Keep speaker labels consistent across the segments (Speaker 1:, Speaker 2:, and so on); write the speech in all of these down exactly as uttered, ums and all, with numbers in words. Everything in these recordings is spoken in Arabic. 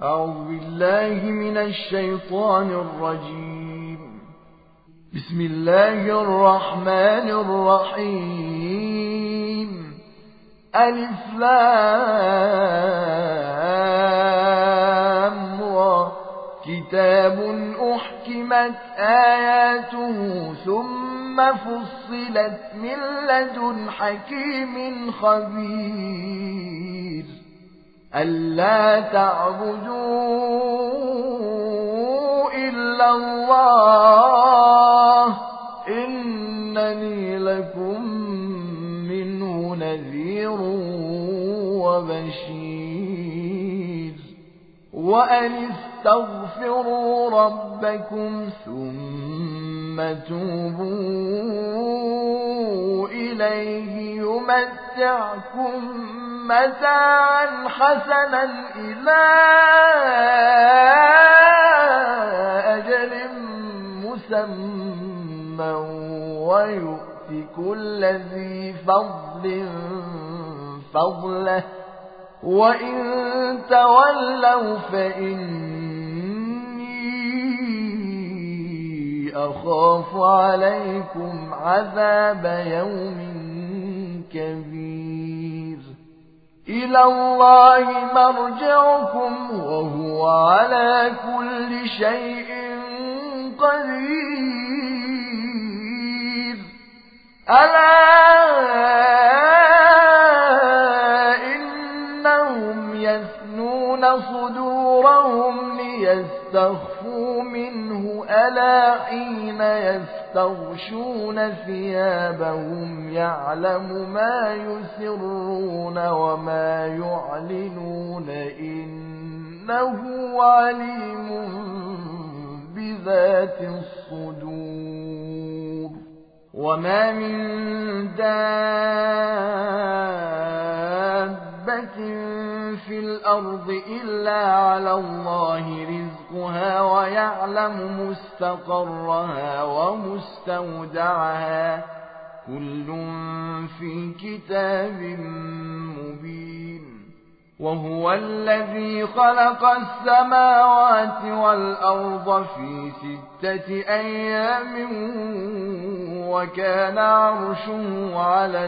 Speaker 1: أعوذ بالله من الشيطان الرجيم. بسم الله الرحمن الرحيم. ألف لام را. كتاب أحكمت آياته ثم فصلت من لدن حكيم خبير. ألا تعبدوا إلا الله إنني لكم منه نذير وبشير. وأن استغفروا ربكم ثم توبوا إليه يمتعكم متاعا حسنا إلى أجل مسمى ويؤت كل ذي فضل فضله وإن تولوا فإني أخاف عليكم عذاب يوم كبير. إلى الله مرجعكم وهو على كل شيء قدير. ألا إنهم يثنون صدورهم ليستخفوا منه ألا حين يستغشون ثيابهم يعلم ما يسرون وما يعلنون إنه عليم بذات الصدور. وما من دابة في الأرض إلا على الله رزقها ويعلم مستقرها ومستودعها كل في كتاب مبين. وهو الذي خلق السماوات والأرض في ستة أيام وكان عرشه على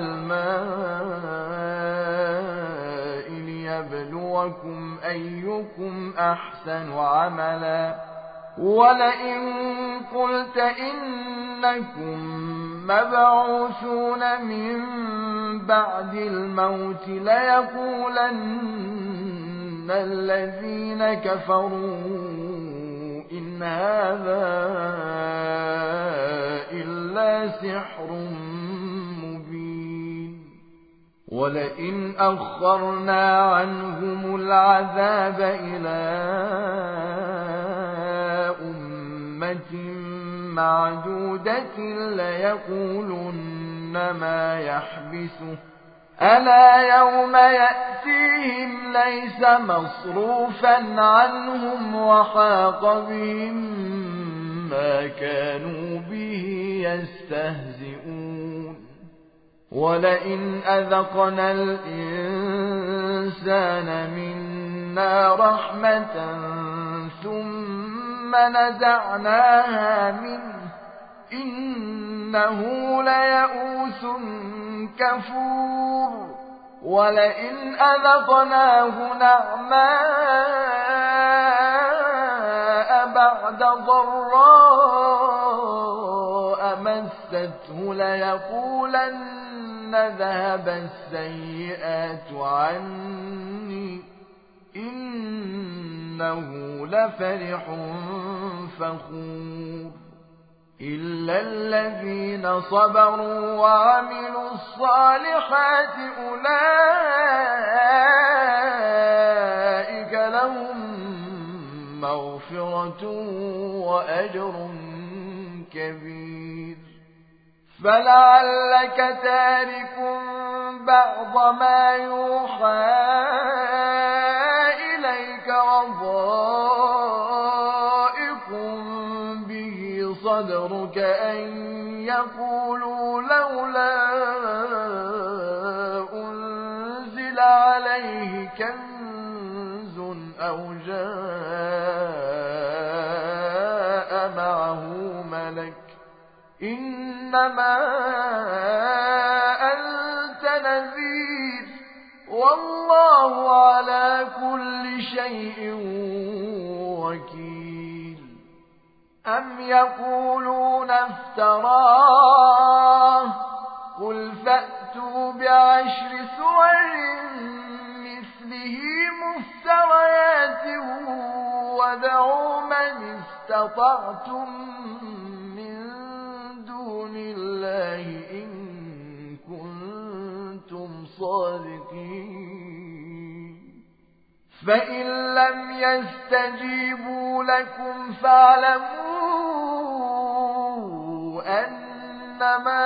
Speaker 1: الماء ليبلوكم أيكم أحسن عملا. ولئن قلت إنكم مبعوثون من بعد الموت ليقولن الذين كفروا إن هذا إلا سحر مبين. ولئن أخرنا عنهم العذاب إلى أمة معدودة ليقولن ما يحبسه ألا يوم يأتيهم ليس مصروفا عنهم وحاق بهم ما كانوا به يستهزئون. ولئن أذقنا الإنسان منا رحمة ثم نزعناها منه إنه ليئوس كفور. ولئن أذقناه نعماء بعد ضراء مسته ليقولن ذهب السيئات عني إنه لفرح فخور. إلا الذين صبروا وعملوا الصالحات أولئك لهم مغفرة وأجر كبير. فلعلك تارك بعض ما يوحى إليك وضائق به صدرك أن يقولوا لولا أنزل عليه كنز أو جاء معه ملك إنما أنت نذير والله على كل شيء وكيل. أم يقولون افتراه قل فأتوا بعشر سور مثله مفتريات وادعوا من استطعتم من دون الله إن كنتم صادقين. فإن لم يستجيبوا لكم فاعلموا أنما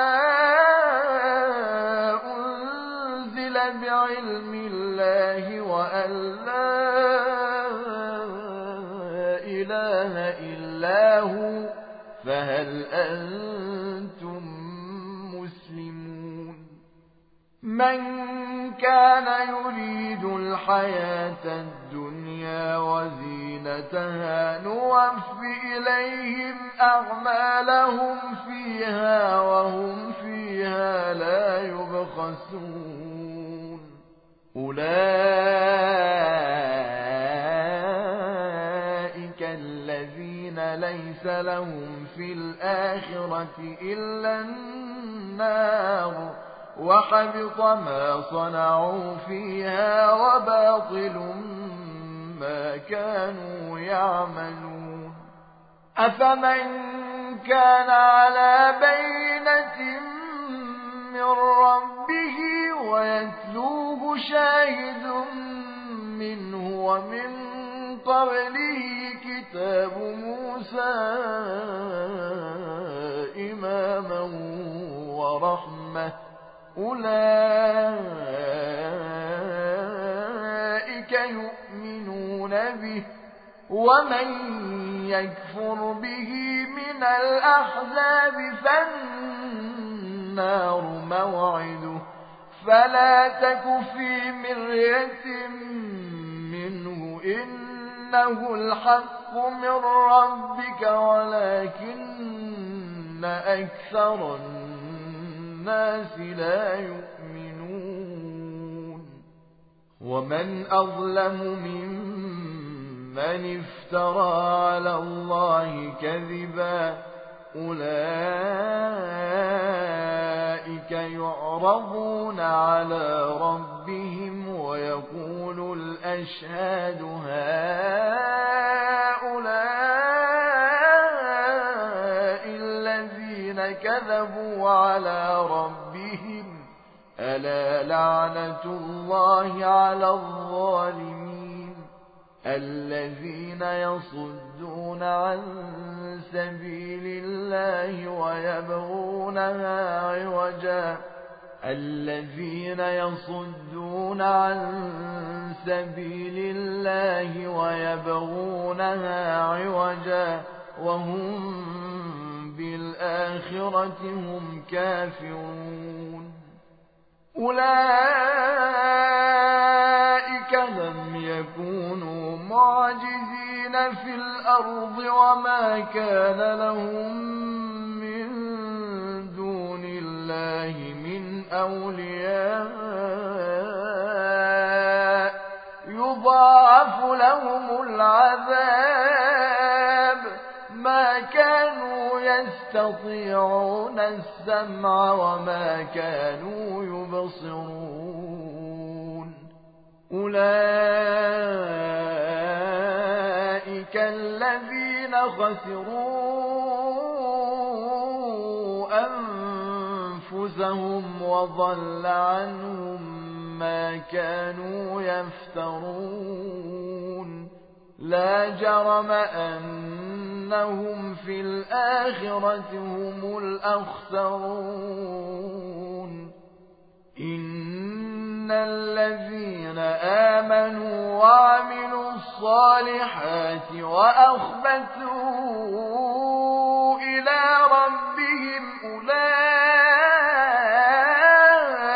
Speaker 1: أنزل بعلم الله وأن لا إله إلا هو فهل أنتم مسلمون. من كان يريد الحياة الدنيا وزينتها نوفِ إليهم أعمالهم فيها وهم فيها لا يبخسون. أولئك الذين ليس لهم في الآخرة إلا النار وحبط ما صنعوا فيها وباطل ما كانوا يعملون. أفمن كان على بينة من ربه ويتلوه شاهد منه ومن قبله كتاب موسى إماما ورحمة أولئك يؤمنون به ومن يكفر به من الأحزاب فالنار موعده فلا تك في مرية منه إنه الحق من ربك ولكن أكثر الناس لا يؤمنون. ومن أظلم ممن افترى على الله كذبا أولئك يعرضون على ربهم ويقول الأشهاد هؤلاء الذين كذبوا على ربهم ألا لعنة الله على الظالمين الذين يصدون عن سبيل الله ويبغونها عوجا الذين يصدون عن سبيل الله ويبغونها عوجا وهم بالآخرة هم كافرون. أولئك لم يكونوا معجزين في الأرض وما كان لهم من دون الله من أولياء يضاعف لهم العذاب ما كانوا يستطيعون السمع وما كانوا يبصرون. أولئك الذين خسروا أنفسهم وضل عنهم ما كانوا يفترون. لا جرم أنهم في الآخرة هم الأخسرون. إن الذين آمنوا وعملوا الصالحات وأخبتوا إلى ربهم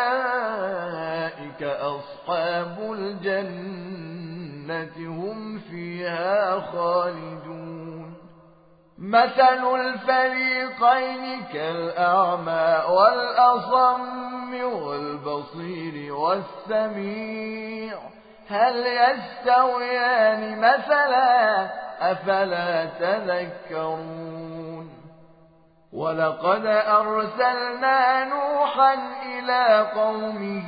Speaker 1: أولئك أصحاب الجنة هم فيها خالدون مثل الفريقين كالأعمى والأصم والبصير والسميع هل يستويان مثلا أفلا تذكرون ولقد أرسلنا نوحا إلى قومه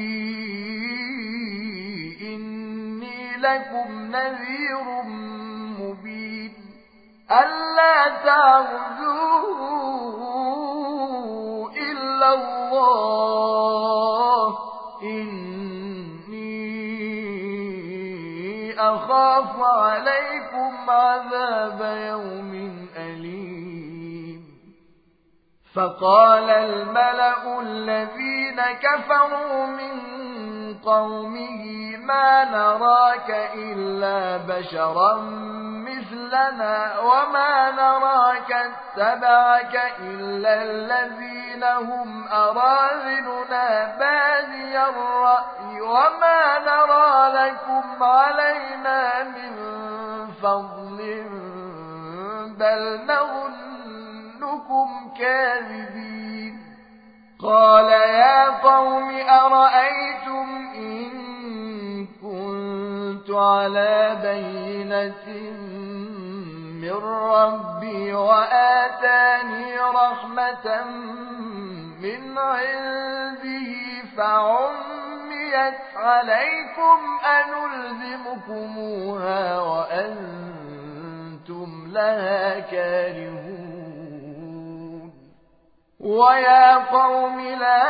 Speaker 1: إني لكم نذير مبين ألا تعبدوا إلا الله إني أخاف عليكم عذاب يوم أليم فقال الملأ الذين كفروا من قومه ما نراك إلا بشرا مثلنا وما نراك اتبعك إلا الذين هم أراذلنا بادي الرأي وما نرى لكم علينا من فضل بل نظنكم كاذبين قال يا قوم أرأيتم إن كنت على بينة من ربي وآتاني رحمة من عنده فعميت عليكم أنلزمكموها وأنتم لها كارهون ويا قوم لا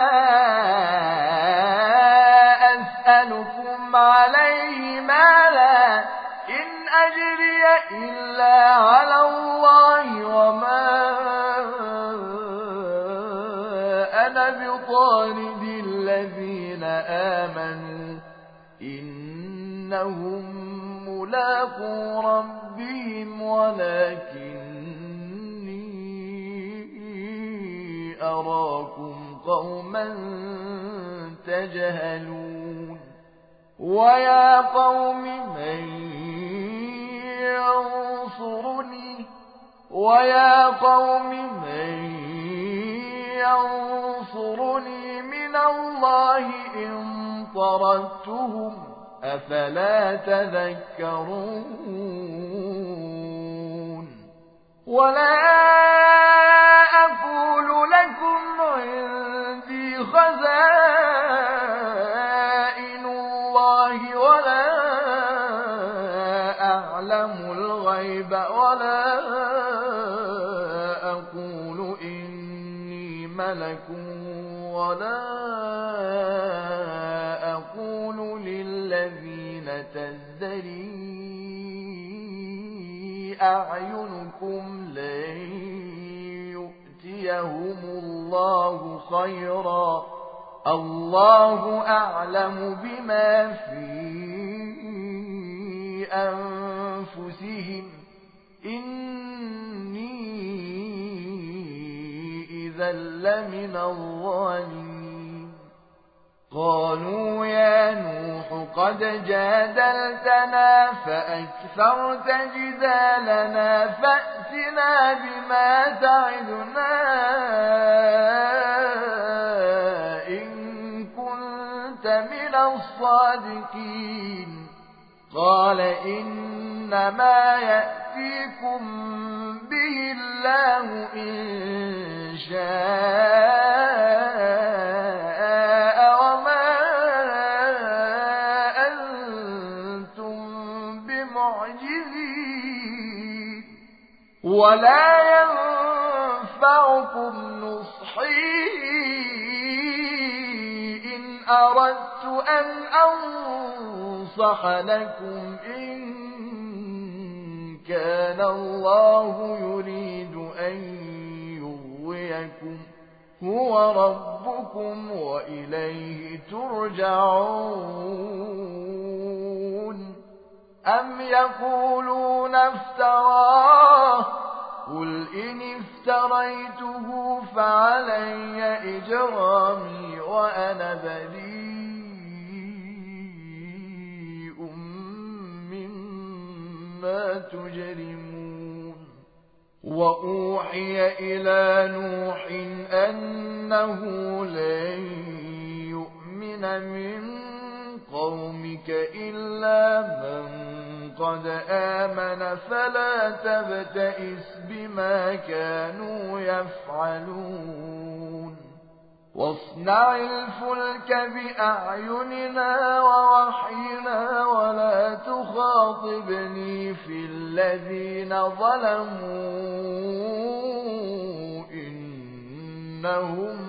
Speaker 1: أسألكم عليه مالا إن أجري إلا على الله وما أنا بطارد الذين آمنوا إنهم ملاقو ربهم ولكني أراكم قوما تجهلون ويا قوم من ينصرني ويا قوم من ينصرني من الله إن طردتهم أفلا تذكرون ولا أقول لكم عندي خزائن الله ولا أعلم الغيب ولا أقول إني ملك ولا أقول للذين تزدري أعينكم لن يؤتيهم الله خيرا الله أعلم بما في أنفسهم إني إذا لمن الظالمين قالوا يا نوح قد جادلتنا فأكثرت جدالنا فأتنا بما تعدنا إن كنت من الصادقين قال إنما يأتيكم به الله إن شاء وما أنتم بمعجزين ولا ينفعكم نصحي إن أردت أن أنصح لكم إن كان الله يريد أن يغويكم هو ربكم وإليه ترجعون أم يقولون افتراه قل إن افتريته فعلي إجرامي وأنا بريء بما تجرمون وأوحي إلى نوح أنه لن يؤمن من قومك إلا من قد آمن فلا تبتئس بما كانوا يفعلون واصنع الفلك بأعيننا ووحينا ولا تخاطبني في الذين ظلموا إنهم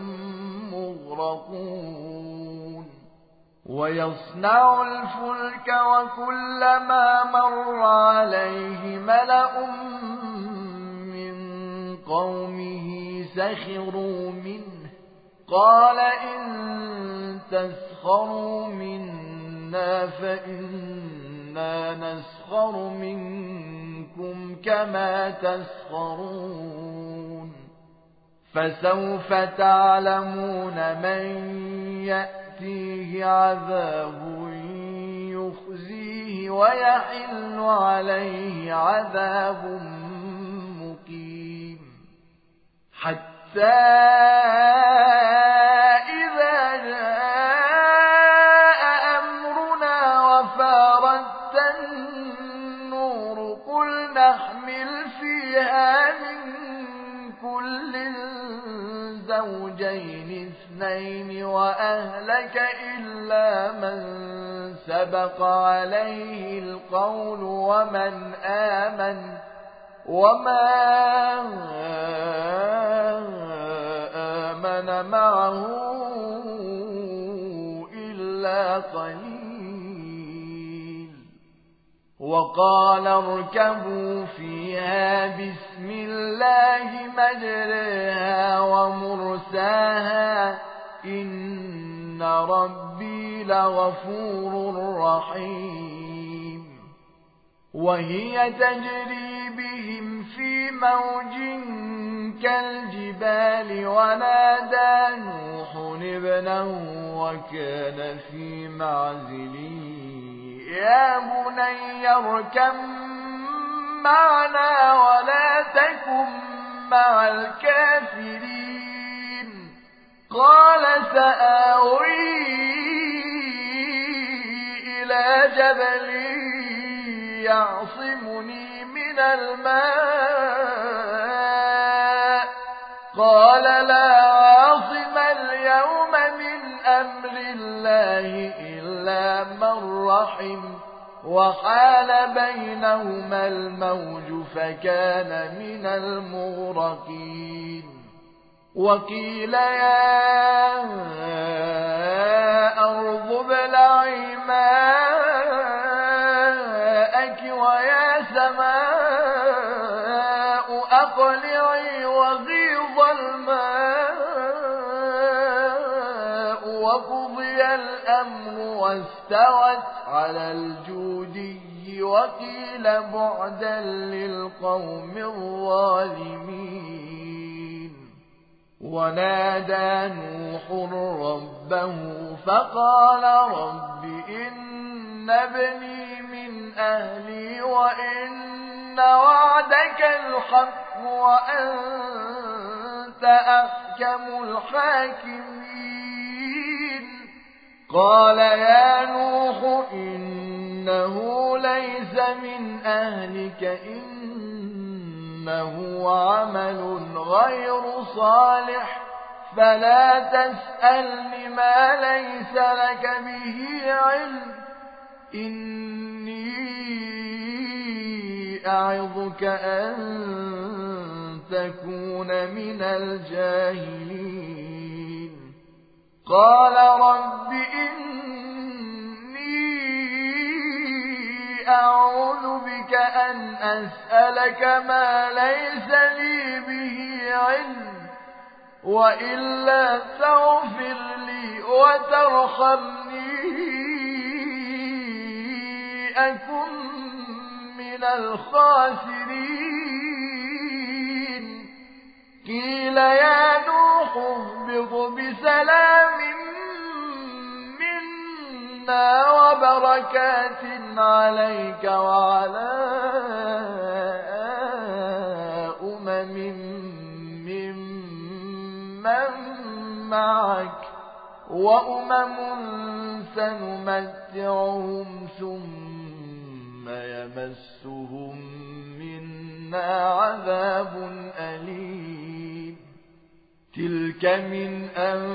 Speaker 1: مغرقون ويصنع الفلك وكلما مر عليه ملأ من قومه سخروا منه قال إن تسخروا منا فإنا نسخر منكم كما تسخرون فسوف تعلمون من يأتيه عذاب يخزيه ويحل عليه عذاب مقيم حتى إذا جاء أمرنا وفارت النور قل نحمل فيها من كل زوجين اثنين وأهلك إلا من سبق عليه القول ومن آمن وما آمن معه إلا قليل وقال اركبوا فيها بسم الله مجريها ومرساها إن ربي لغفور رحيم وهي تجري بهم في موج كالجبال ونادى نوح ابنه وكان في معزل يا بني اركب معنا ولا تكن مع الكافرين قال سآوي إلى جبل يعصمني من الماء قال لا عاصم اليوم من أمر الله إلا من رحم وحال بينهما الموج فكان من المغرقين وقيل يا أرض ابلعي ماءك ويا سماء أقلعي وغيض الماء وقضي الأمر واستوت على الجودي وقيل بعدا للقوم الظالمين ونادى نوح ربه فقال رب إن ابني من أهلي وإن وعدك الحق وأنت أحكم الحاكمين قال يا نوح إنه ليس من أهلك إنه عمل غير صالح فلا تسألني ما ليس لك به علم إني أعظك أن تكون من الجاهلين قال رب إني أعوذ بك أن أسألك ما ليس لي به علم وإلا تغفر لي وترحمني أكن من الخاسرين قيل يا نوح اهبط بسلام منا وبركات عليك وعلى وأمم سنمتعهم ثم يمسهم منا عذاب أليم تلك من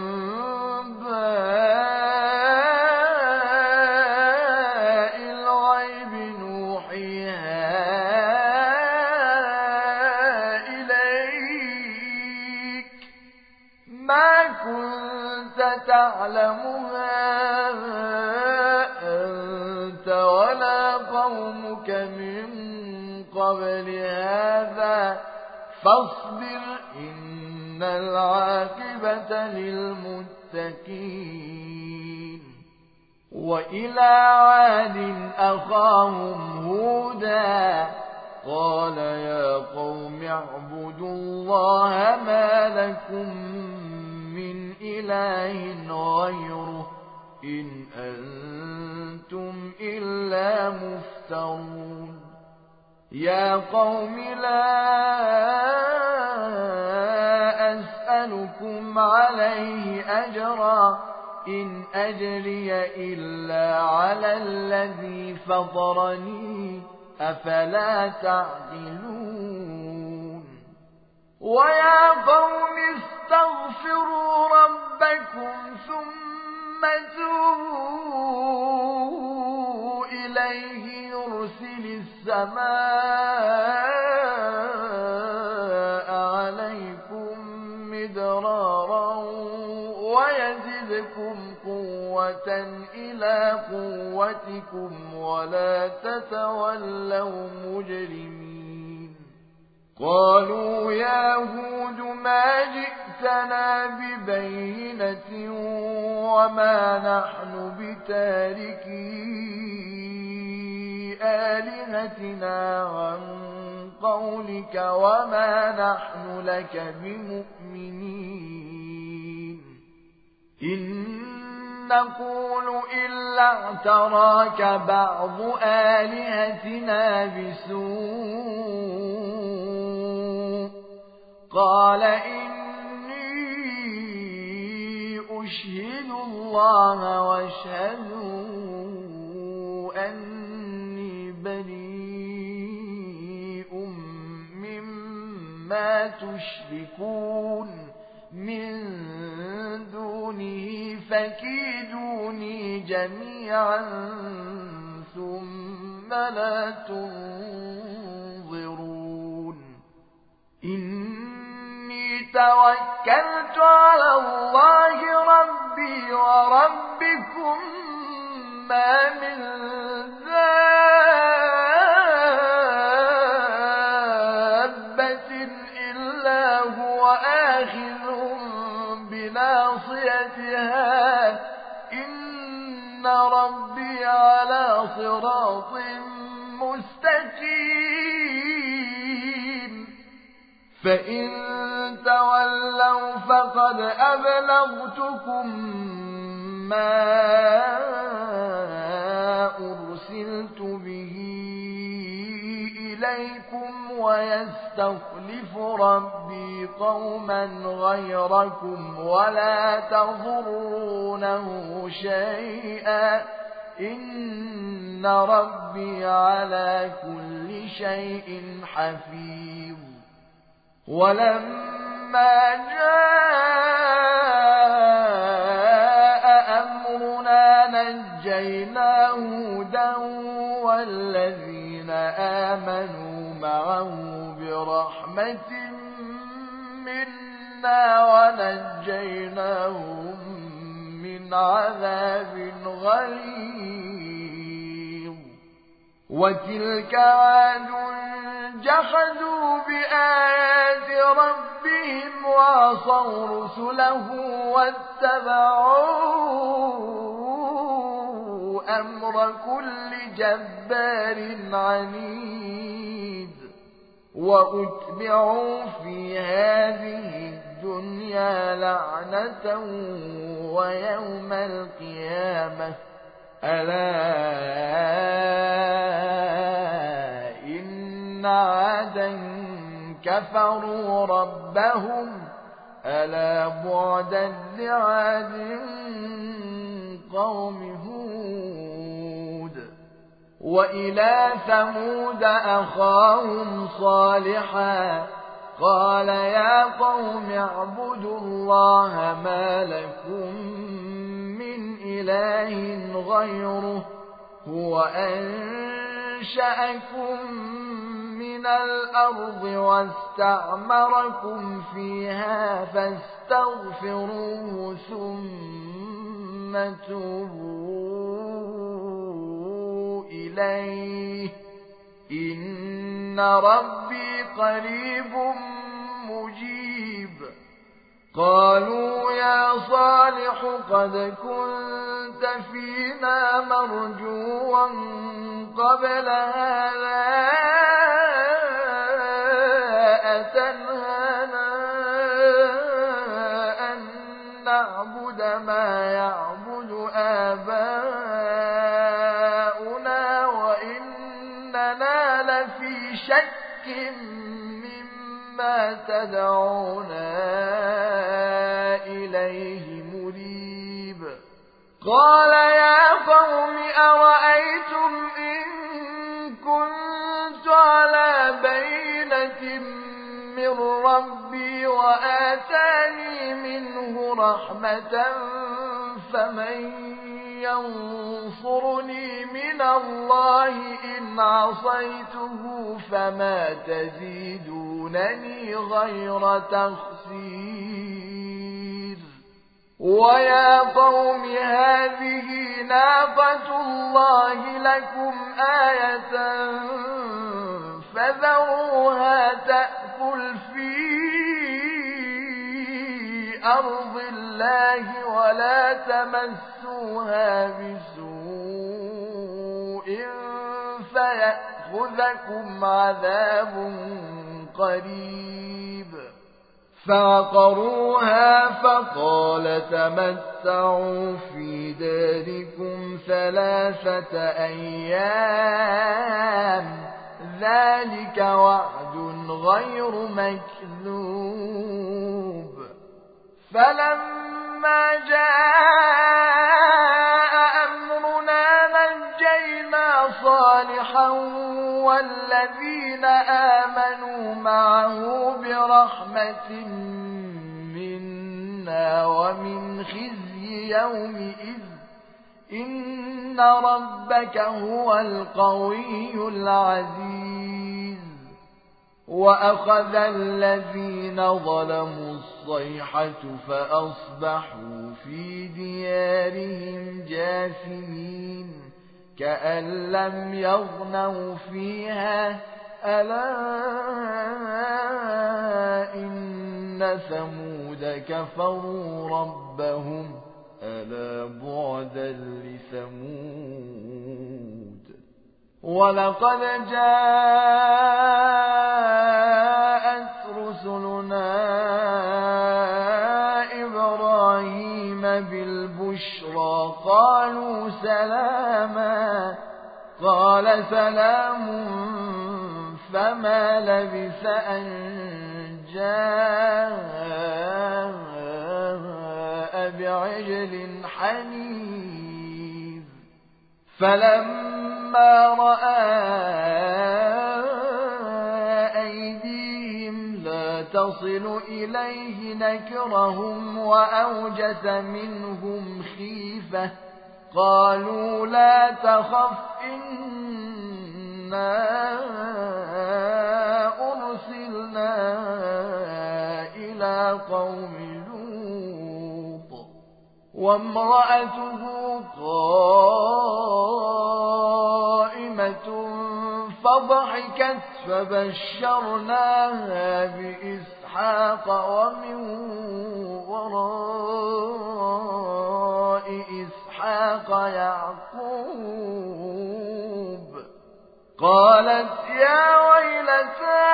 Speaker 1: أنباء الغيب نوحيها إليك ما كنت تعلمها أنت ولا قومك من قبل هذا فاصبر إن العاقبة للمتقين وإلى عاد أخاهم هودا قال يا قوم اعبدوا الله ما لكم من إله غيره إن أنتم إلا مفترون يا قوم لا أسألكم عليه أجرا إن أجري إلا على الذي فطرني أفلا تعقلون ويا قوم استغفروا ربكم ثم توبوا إليه يرسل السماء عليكم مدرارا ويزدكم قوة إلى قوتكم ولا تتولوا مجرمين قالوا يا هود ما جئتنا ببينة وما نحن بتاركي آلهتنا عن قولك وما نحن لك بمؤمنين إن نقول إلا اعتراك بعض آلهتنا بسوء قال إني أشهد الله واشهدوا أني بريء مما تشركون من دونه فكيدوني جميعا ثم لا تنظرون إني توكلت على الله ربي وربكم ما من دابة إلا هو آخذ بناصيتها إن ربي على صراط مستقيم فإن تولوا فقد أبلغتكم ما أرسلت به إليكم ويستخلف ربي قوما غيركم ولا تضرونه شيئا إن ربي على كل شيء حفيظ ولما جاء أمرنا نجينا هودا والذين آمنوا معه برحمة منا ونجيناهم من عذاب غليظ وتلك عاد جحدوا بآيات ربهم وعصوا رسله واتبعوا أمر كل جبار عنيد وأتبعوا في هذه الدنيا لعنة ويوم القيامة ألا إن عادا كفروا ربهم ألا بعدا لعاد قوم هود وإلى ثمود أخاهم صالحا قال يا قوم اعبدوا الله ما لكم من إله غيره هو أنشأكم من الأرض واستعمركم فيها فاستغفروه ثم توبوا إليه إن ربي قريب مجيب قالوا يا صالح قد كنت فينا مرجوا قبل هذا أتنهانا أن نعبد ما يعبد آباؤنا وإننا لفي شك مما تدعونا إليه مريب قال يا قوم أرأيتم إن كنت على بينة من ربي وآتاني منه رحمة فمن ينصرني من الله إن عصيته فما تزيدونني غير تخسير ويا قوم هذه ناقة الله لكم آية فذروها تأكل في أرض الله ولا تمسوها بسوء فيأخذكم عذاب قريب فعقروها فقال تمتعوا في داركم ثلاثة أيام ذلك وعد غير مكذوب فلما جاء أمرنا نجينا صالحا والذين آمنوا معه برحمة منا ومن خزي يومئذ إن ربك هو القوي العزيز وأخذ الذين ظلموا الصيحة فأصبحوا في ديارهم جاثمين كأن لم يغنوا فيها ألا إن ثمود كفروا ربهم ألا بعدا لثمود ولقد جاءت رسلنا إبراهيم بالبشرى قالوا سلاما قال سلام فما لبث أن جاء بعجل حنيذ فلما رأى أيديهم لا تصل إليه نكرهم وأوجس منهم خيفة قالوا لا تخف إنا أرسلنا إلى قوم لوط وامرأته قائمة فضحكت فبشرناها بإسحاق ومن وراء إسحاق يعقوب قالت يا ويلتى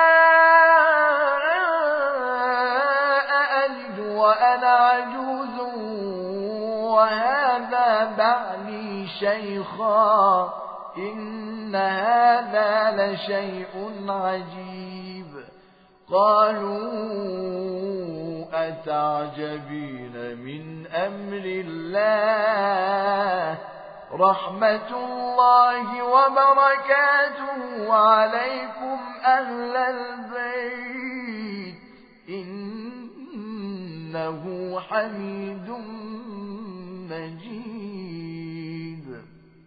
Speaker 1: أألد وأنا عجوز وهذا بعلي شيخا إن هذا لشيء عجيب قالوا أتعجبين من أمر الله رحمة الله وبركاته عليكم أهل البيت إنه حميد مجيد.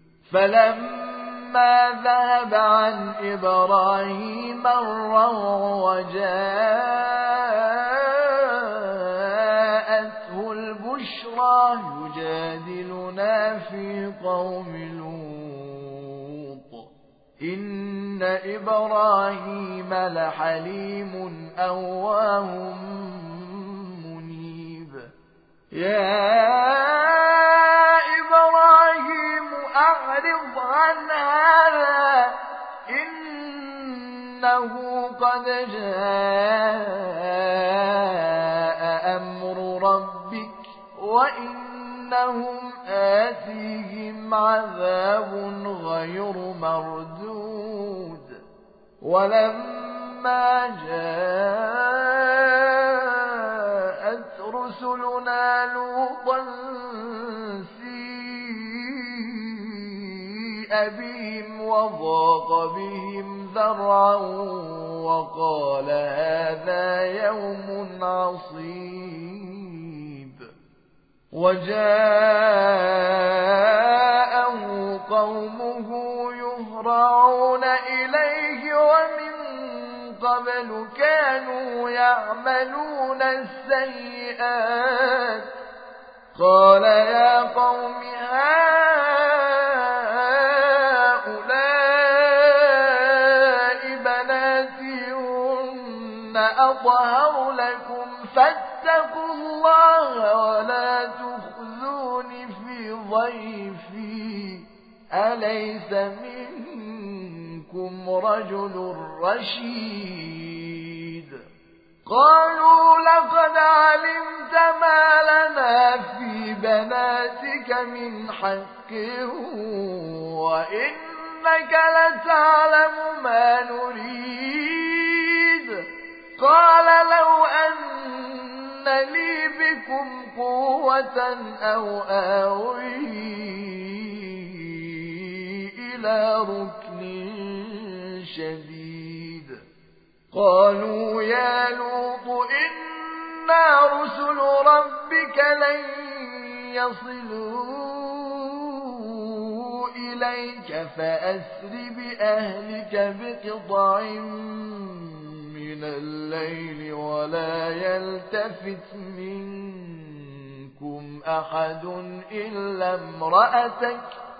Speaker 1: فلما ذهب عن إبراهيم الروع وجاءته البشرى يجادلنا في قوم لوط إن إبراهيم لحليم أواه منيب. يا إبراهيم أعرض عن هذا إنه قد جاء أمر ربك وإنهم آتيهم عذاب غير مردود. ولما جاءت رسلنا لوطا سيء بهم وضاق بهم ذرعا وقال هذا يوم عصيب. وجاءه قومه يهرعون إليه ومن قبل كانوا يعملون السيئات قال يا قوم هؤلاء بناتي هن أطهر لكم فاتقوا الله ولا تخزون في ضيفي أليس منكم رجل رشيد. قالوا لقد علمت ما لنا في بناتك من حق وإنك لتعلم ما نريد. قال لو أن لي بكم قوة أو آوي إلى ركن شديد. قالوا يا لوط إنا رسل ربك لن يصلوا إليك فأسر بأهلك بقطع من الليل ولا يلتفت منكم أحد إلا امرأتك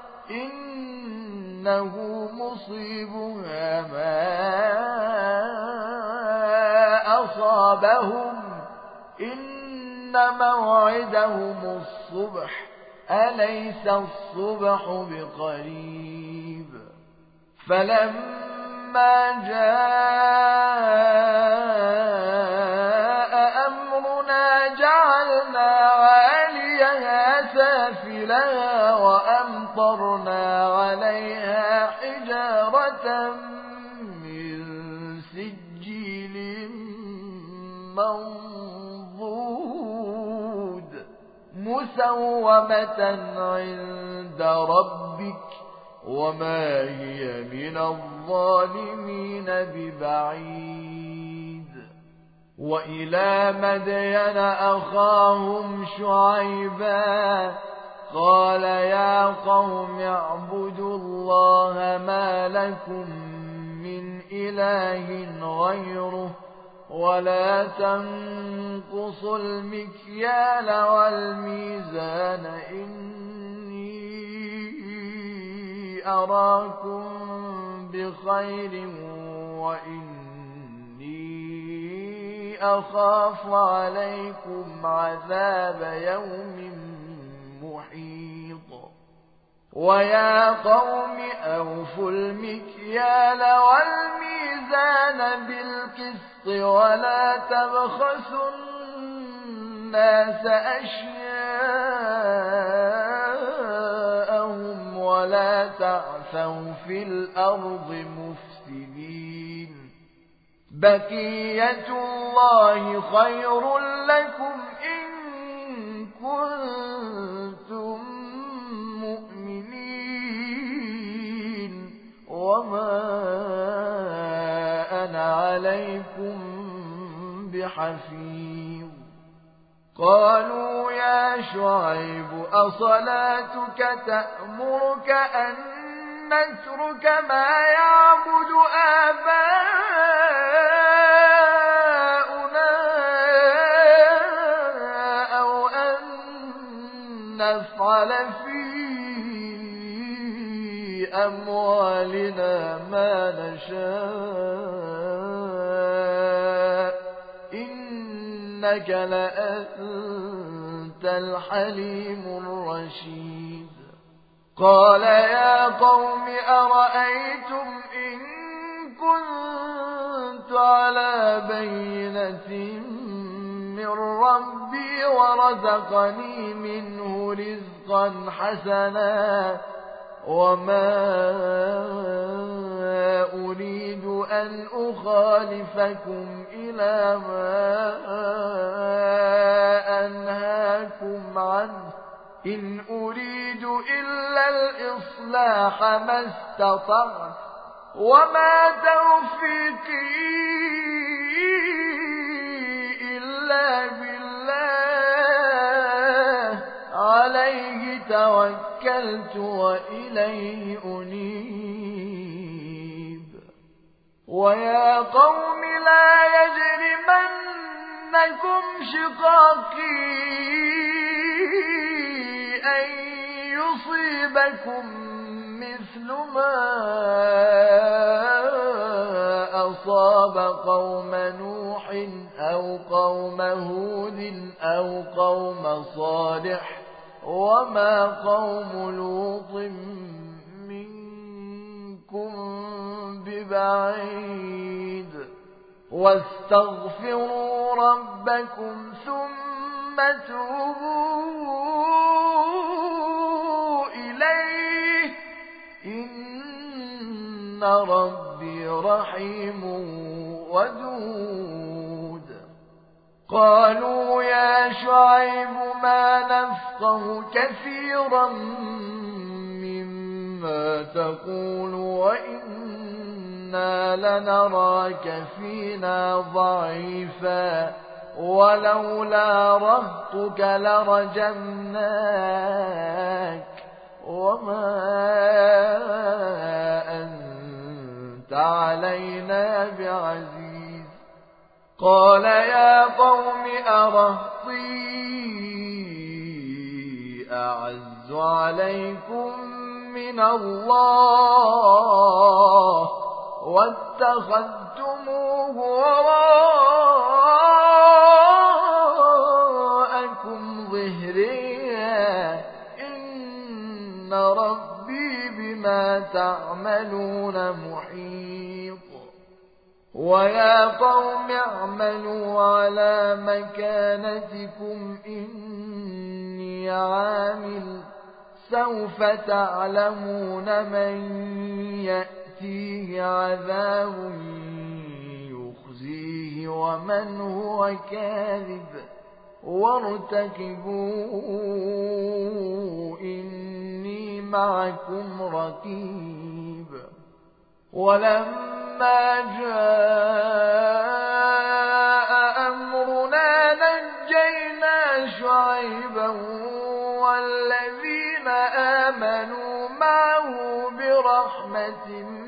Speaker 1: إنه مصيبها ما أصابهم إن موعدهم الصبح أليس الصبح بقريب. فلما جاء أمرنا جعلنا عاليها سافلها وأمطرنا عليها حجارة من سجيل منضود مسومة عند ربك وما هي من الظالمين ببعيد. وإلى مدين أخاهم شعيبا قال يا قوم اعبدوا الله ما لكم من إله غيره ولا تنقصوا المكيال والميزان إني أراكم بخير وإني أخاف عليكم عذاب يوم محيط. ويا قوم أوفوا المكيال والميزان بالقسط ولا تبخسوا الناس أشياءهم ولا تعثوا في الأرض مفسدين بقية الله خير لكم إن كنتم مؤمنين وما أنا عليكم بحفيظ قالوا يا شعيب أصلاتك تأمرك أن نترك ما يعبد آباؤنا أو أن نفعل في أموالنا ما نشاء إنك لأنت الحليم الرشيد قال يا قوم أرأيتم إن كنت على بينة من ربي ورزقني منه رزقا حسنا وما أريد أن أخالفكم إلى ما أنهاكم عنه إن أريد إلا الإصلاح ما استطعت وما توفيقي إلا بالله عليه توكلت وإليه أنيب ويا قوم لا يجرمنكم شقاقي أن يصيبكم مثل ما أصاب قوم نوح أو قوم هود أو قوم صالح وما قوم لوط منكم ببعيد واستغفروا ربكم ثم توبوا إليه إن ربي رحيم ودود قالوا يا شعيب ما نفقه كثيرا مما تقول وإنا لنراك فينا ضعيفا ولولا رهطك لرجمناك وما أنت علينا بعزيز قال يا قوم أرهطي أعز عليكم من الله واتخذتموه وراءكم ظهريا إن ربي بما تعملون محيط ويا قوم اعملوا على مكانتكم إني عامل سوف تعلمون من يأتيه عذاب يخزيه ومن هو كاذب وارتكبوا إني معكم رقيب ولما جاء أمرنا نجينا شعيبا والذين آمنوا معه برحمة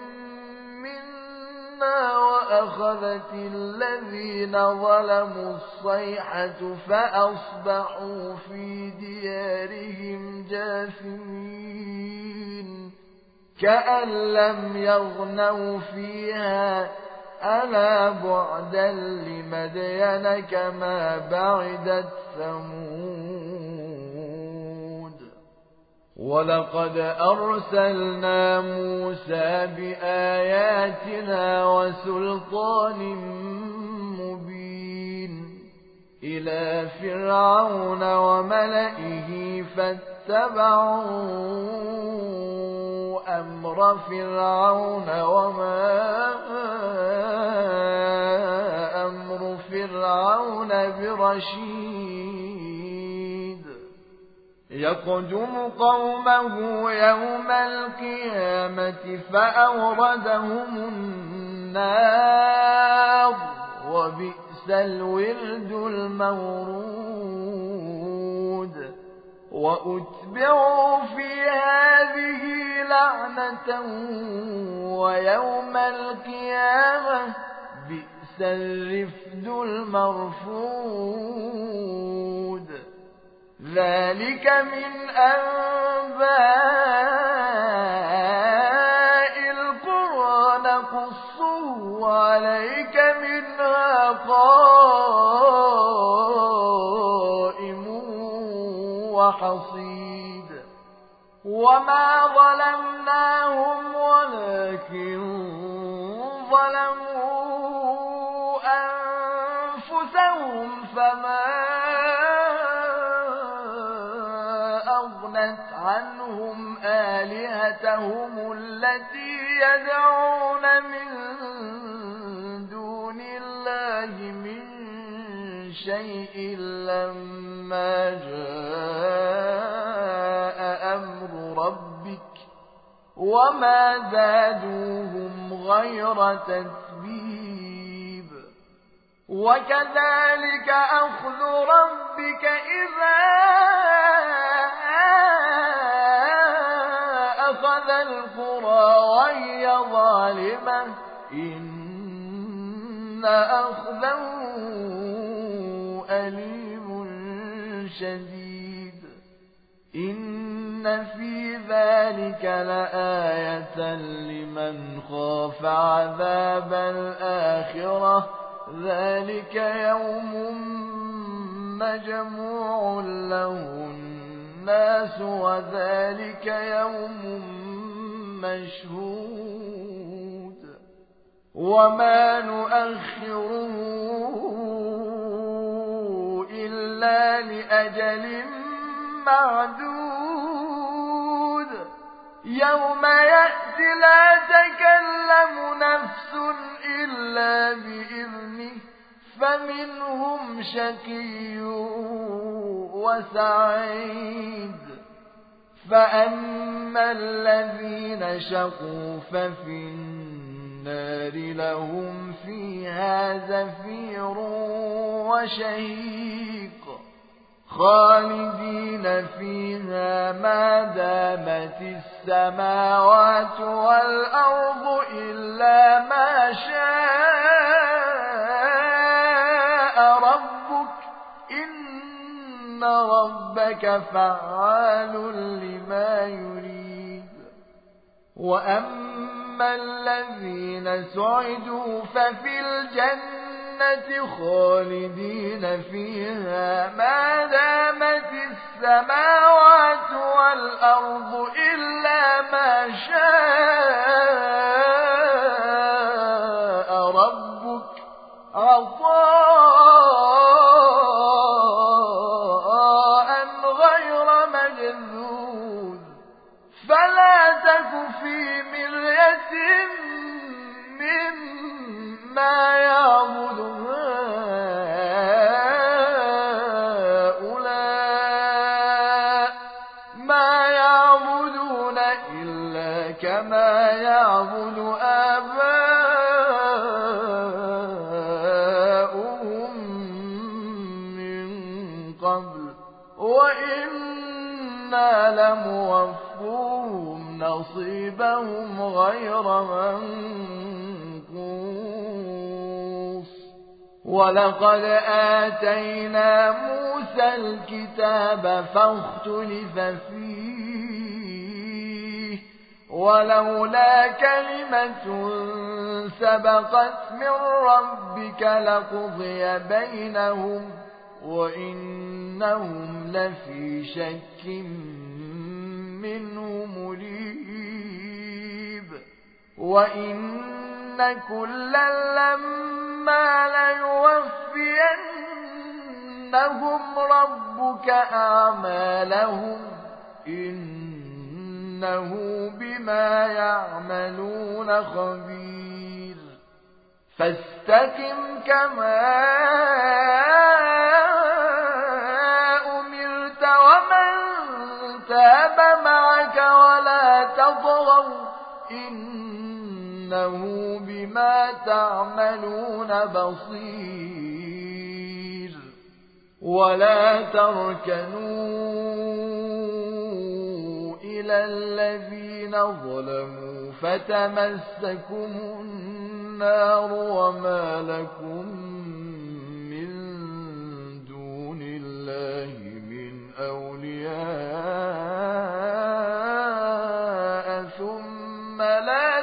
Speaker 1: منا وأخذت الذين ظلموا الصيحة فأصبحوا في ديارهم جاثمين كأن لم يغنوا فيها ألا بعدا لمدين كما بعدت ثمود ولقد أرسلنا موسى بآياتنا وسلطان مبين إلى فرعون وملئه فاتبعوا أمر فرعون وما فرعون برشيد يقدم قومه يوم القيامة فأوردهم النار وبئس الورد المورود وأتبعوا في هذه لعنة ويوم القيامة بئس الرفد المرفود ذلك من أنباء القرى نقصه عليك منها قائم وحصيد وما ظلمناهم ولكن ظلموا أنفسهم فما أغنت عنهم آلهتهم التي يدعون من دون الله من شيء لما جاء أمر ربك وما زادوهم غير تتبيب وكذلك أخذ ربك إذا أخذ القرى وهي ظالمة إن أخذه أليم شديد إن في ذلك لآية لمن خاف عذاب الآخرة ذلك يوم مجموع له الناس وذلك يوم مشهود وما نؤخره إلا لأجل معدود يوم يأتي لا تكلم نفس إلا بإذنه فمنهم شقي وسعيد فأما الذين شقوا ففي النار لهم فيها زفير وشهيق خالدين فيها ما دامت السماوات والأرض إلا ما شاء ربك إن ربك فعال لما يريد وأما الذين سعدوا ففي الجنة خالدين فيها ما دامت السماوات والأرض إلا ما شاء ربك عطاء غير مجذوذ فلا تك في مرية مما يعبد هؤلاء ما يعبدون إلا كما يعبد آباؤهم من قبل وإنا لموفوهم نصيبهم غير منقوص ولقد آتينا موسى الكتاب فاختلف فيه ولولا كلمة سبقت من ربك لقضي بينهم وإنهم لفي شك منه مريب وإن كلا لما ليوفينهم ربك أعمالهم إنه بما يعملون خبير فاستقم كما أمرت ومن تاب معك ولا تطغوا إنه بما تعملون بصير ولا تركنوا إلى الذين ظلموا فتمسكم النار وما لكم من دون الله من أولياء ثم لا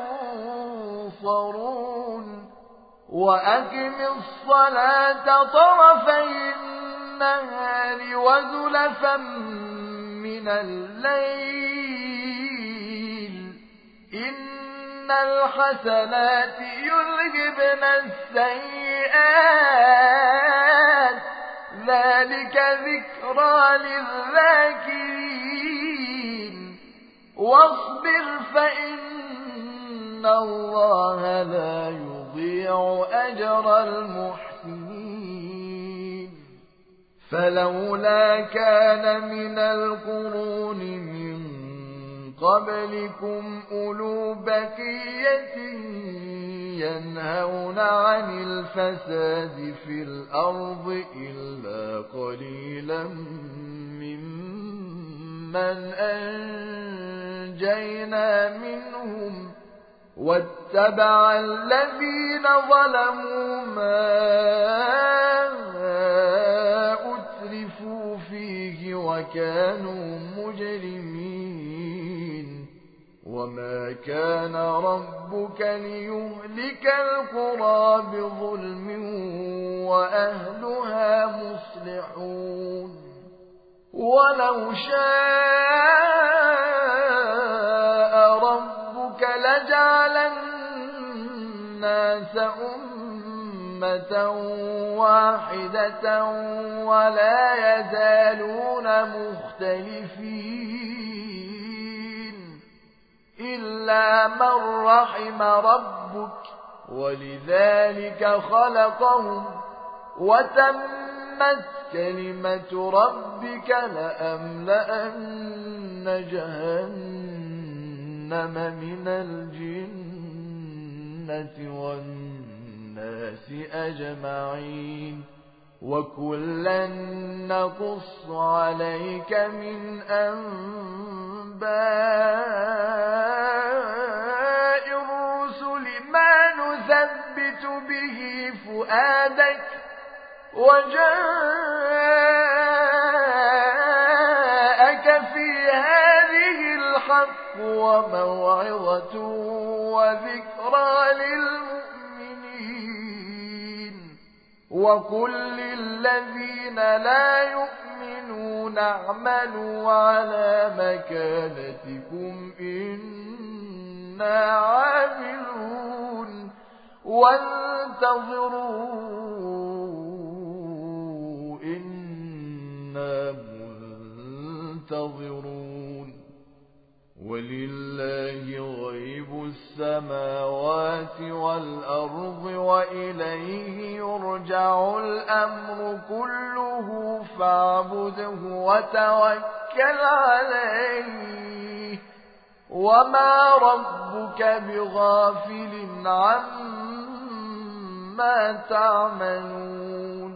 Speaker 1: تنصرون وأقم الصلاة طرفي النهار وزلفا من الليل إن الحسنات يذهبن السيئات ذلك ذكرى للذاكرين واصبر فإن الله لا يضيع أجر المحسنين فلولا كان من القرون من قبلكم أولو بقية ينهون عن الفساد في الأرض إلا قليلا ممن أنجينا منهم واتبع الذين ظلموا ما أترفوا فيه وكانوا مجرمين وما كان ربك ليهلك القرى بظلم وأهلها مصلحون ولو شاء ربك لجعل الناس أمة واحدة ولا يزالون مختلفين إلا من رحم ربك ولذلك خلقهم وتمت كلمة ربك لأملأن جهنم من الجنة والناس أجمعين وكلا نقص عليك من أنباء الرسل ما نثبت به فؤادك وجاءك في هذه الحق وموعظة وذكرى للمؤمنين وقل للذين لا يؤمنون اعملوا على مكانتكم إنا عاملون وانتظروا إنا منتظرون ولله غيب السماوات والأرض وإليه يرجع الأمر كله فاعبده وتوكل عليه وما ربك بغافل عما تعملون